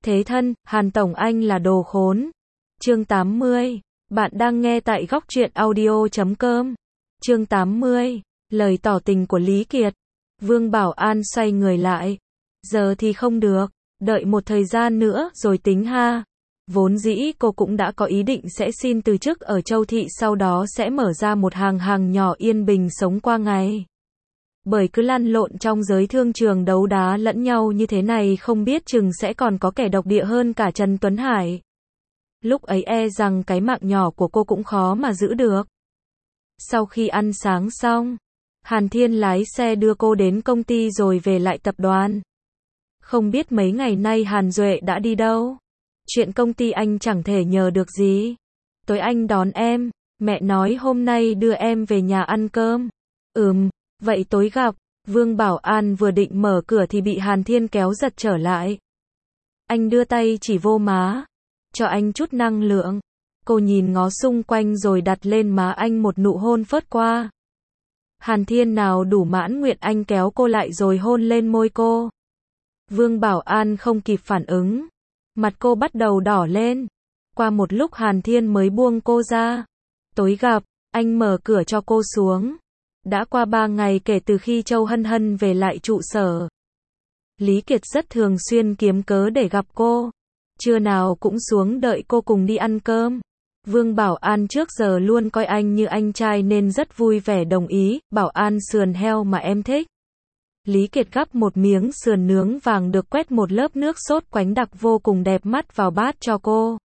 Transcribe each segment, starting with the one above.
Thế thân, Hàn Tổng anh là đồ khốn. Chương 80. Bạn đang nghe tại góc truyện audio.com. Chương 80. Lời tỏ tình của Lý Kiệt. Vương Bảo An xoay người lại. Giờ thì không được, đợi một thời gian nữa rồi tính ha. Vốn dĩ cô cũng đã có ý định sẽ xin từ chức ở Châu Thị, sau đó sẽ mở ra một hàng nhỏ yên bình sống qua ngày. Bởi cứ lăn lộn trong giới thương trường đấu đá lẫn nhau như thế này, không biết chừng sẽ còn có kẻ độc địa hơn cả Trần Tuấn Hải. Lúc ấy e rằng cái mạng nhỏ của cô cũng khó mà giữ được. Sau khi ăn sáng xong, Hàn Thiên lái xe đưa cô đến công ty rồi về lại tập đoàn. Không biết mấy ngày nay Hàn Duệ đã đi đâu. Chuyện công ty anh chẳng thể nhờ được gì. Tối anh đón em, mẹ nói hôm nay đưa em về nhà ăn cơm. Vậy tối gặp. Vương Bảo An vừa định mở cửa thì bị Hàn Thiên kéo giật trở lại. Anh đưa tay chỉ vô má. Cho anh chút năng lượng. Cô nhìn ngó xung quanh rồi đặt lên má anh một nụ hôn phớt qua. Hàn Thiên nào đủ mãn nguyện, anh kéo cô lại rồi hôn lên môi cô. Vương Bảo An không kịp phản ứng. Mặt cô bắt đầu đỏ lên. Qua một lúc Hàn Thiên mới buông cô ra. Tối gặp, anh mở cửa cho cô xuống. Đã qua 3 ngày kể từ khi Châu Hân Hân về lại trụ sở. Lý Kiệt rất thường xuyên kiếm cớ để gặp cô. Trưa nào cũng xuống đợi cô cùng đi ăn cơm. Vương Bảo An trước giờ luôn coi anh như anh trai nên rất vui vẻ đồng ý. Bảo An, sườn heo mà em thích. Lý Kiệt gắp một miếng sườn nướng vàng được quét một lớp nước sốt quánh đặc vô cùng đẹp mắt vào bát cho cô.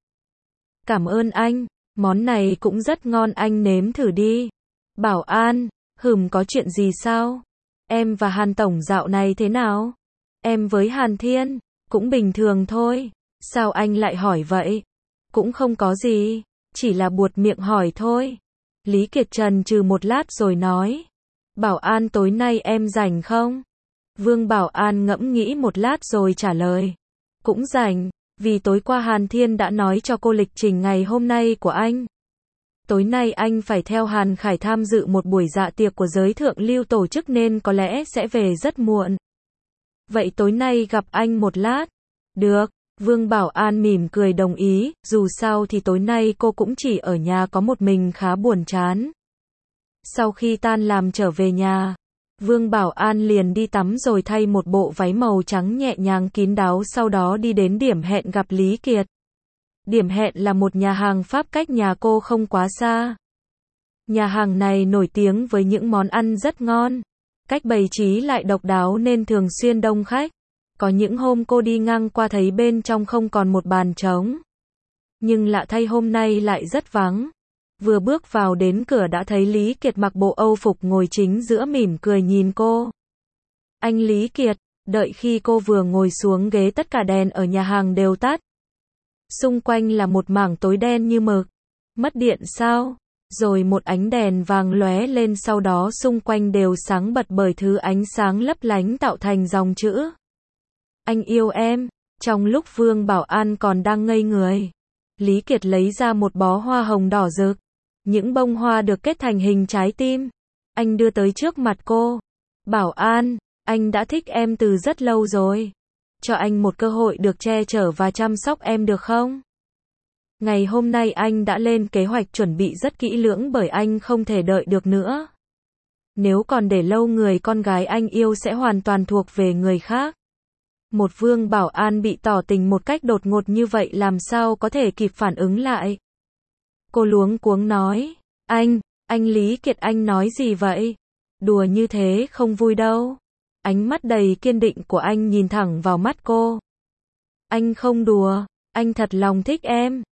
Cảm ơn anh, món này cũng rất ngon, anh nếm thử đi. Bảo An, có chuyện gì sao? Em và Hàn Tổng dạo này thế nào? Em với Hàn Thiên, cũng bình thường thôi. Sao anh lại hỏi vậy? Cũng không có gì, chỉ là buột miệng hỏi thôi. Lý Kiệt chần chừ một lát rồi nói. Bảo An, tối nay em rảnh không? Vương Bảo An ngẫm nghĩ một lát rồi trả lời. Cũng rảnh, vì tối qua Hàn Thiên đã nói cho cô lịch trình ngày hôm nay của anh. Tối nay anh phải theo Hàn Khải tham dự một buổi dạ tiệc của giới thượng lưu tổ chức nên có lẽ sẽ về rất muộn. Vậy tối nay gặp anh một lát. Được, Vương Bảo An mỉm cười đồng ý, dù sao thì tối nay cô cũng chỉ ở nhà có một mình khá buồn chán. Sau khi tan làm trở về nhà, Vương Bảo An liền đi tắm rồi thay một bộ váy màu trắng nhẹ nhàng kín đáo, sau đó đi đến điểm hẹn gặp Lý Kiệt. Điểm hẹn là một nhà hàng Pháp cách nhà cô không quá xa. Nhà hàng này nổi tiếng với những món ăn rất ngon. Cách bày trí lại độc đáo nên thường xuyên đông khách. Có những hôm cô đi ngang qua thấy bên trong không còn một bàn trống. Nhưng lạ thay hôm nay lại rất vắng. Vừa bước vào đến cửa đã thấy Lý Kiệt mặc bộ Âu phục ngồi chính giữa mỉm cười nhìn cô. Anh Lý Kiệt, đợi khi cô vừa ngồi xuống ghế tất cả đèn ở nhà hàng đều tắt. Xung quanh là một mảng tối đen như mực. Mất điện sao? Rồi một ánh đèn vàng lóe lên, sau đó xung quanh đều sáng bật bởi thứ ánh sáng lấp lánh tạo thành dòng chữ. Anh yêu em. Trong lúc Vương Bảo An còn đang ngây người, Lý Kiệt lấy ra một bó hoa hồng đỏ rực. Những bông hoa được kết thành hình trái tim. Anh đưa tới trước mặt cô. Bảo An, anh đã thích em từ rất lâu rồi. Cho anh một cơ hội được che chở và chăm sóc em được không? Ngày hôm nay anh đã lên kế hoạch chuẩn bị rất kỹ lưỡng bởi anh không thể đợi được nữa. Nếu còn để lâu, người con gái anh yêu sẽ hoàn toàn thuộc về người khác. Một Vương Bảo An bị tỏ tình một cách đột ngột như vậy làm sao có thể kịp phản ứng lại. Cô luống cuống nói. Anh Lý Kiệt, anh nói gì vậy? Đùa như thế không vui đâu. Ánh mắt đầy kiên định của anh nhìn thẳng vào mắt cô. Anh không đùa, anh thật lòng thích em.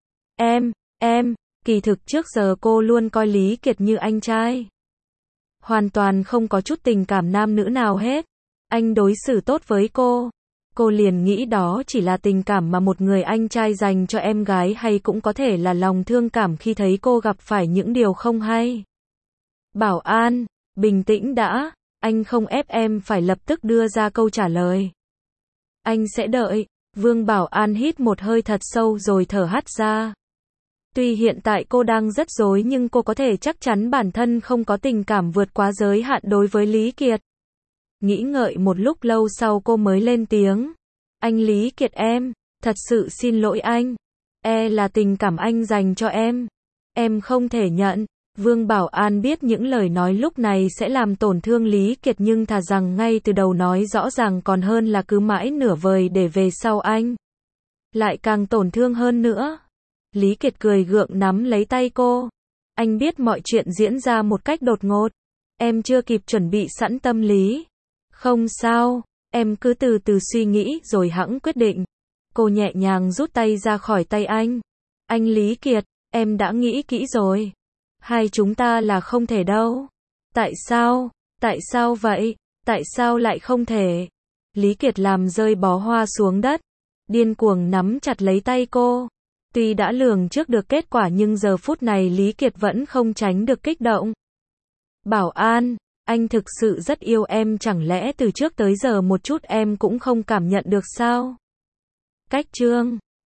Kỳ thực trước giờ cô luôn coi Lý Kiệt như anh trai. Hoàn toàn không có chút tình cảm nam nữ nào hết. Anh đối xử tốt với cô. Cô liền nghĩ đó chỉ là tình cảm mà một người anh trai dành cho em gái, hay cũng có thể là lòng thương cảm khi thấy cô gặp phải những điều không hay. Bảo An, bình tĩnh đã. Anh không ép em phải lập tức đưa ra câu trả lời. Anh sẽ đợi. Vương Bảo An hít một hơi thật sâu rồi thở hắt ra. Tuy hiện tại cô đang rất rối nhưng cô có thể chắc chắn bản thân không có tình cảm vượt quá giới hạn đối với Lý Kiệt. Nghĩ ngợi một lúc lâu sau cô mới lên tiếng. Anh Lý Kiệt, em Thật sự xin lỗi anh. Là tình cảm anh dành cho em. Em không thể nhận. Vương Bảo An biết những lời nói lúc này sẽ làm tổn thương Lý Kiệt nhưng thà rằng ngay từ đầu nói rõ ràng còn hơn là cứ mãi nửa vời để về sau anh lại càng tổn thương hơn nữa. Lý Kiệt cười gượng nắm lấy tay cô. Anh biết mọi chuyện diễn ra một cách đột ngột. Em chưa kịp chuẩn bị sẵn tâm lý. Không sao, em cứ từ từ suy nghĩ rồi hẵng quyết định. Cô nhẹ nhàng rút tay ra khỏi tay anh. Anh Lý Kiệt, em đã nghĩ kỹ rồi. Hai chúng ta là không thể đâu. Tại sao? Tại sao vậy? Tại sao lại không thể? Lý Kiệt làm rơi bó hoa xuống đất. Điên cuồng nắm chặt lấy tay cô. Tuy đã lường trước được kết quả nhưng giờ phút này Lý Kiệt vẫn không tránh được kích động. Bảo An, anh thực sự rất yêu em, chẳng lẽ từ trước tới giờ một chút em cũng không cảm nhận được sao? Cách chương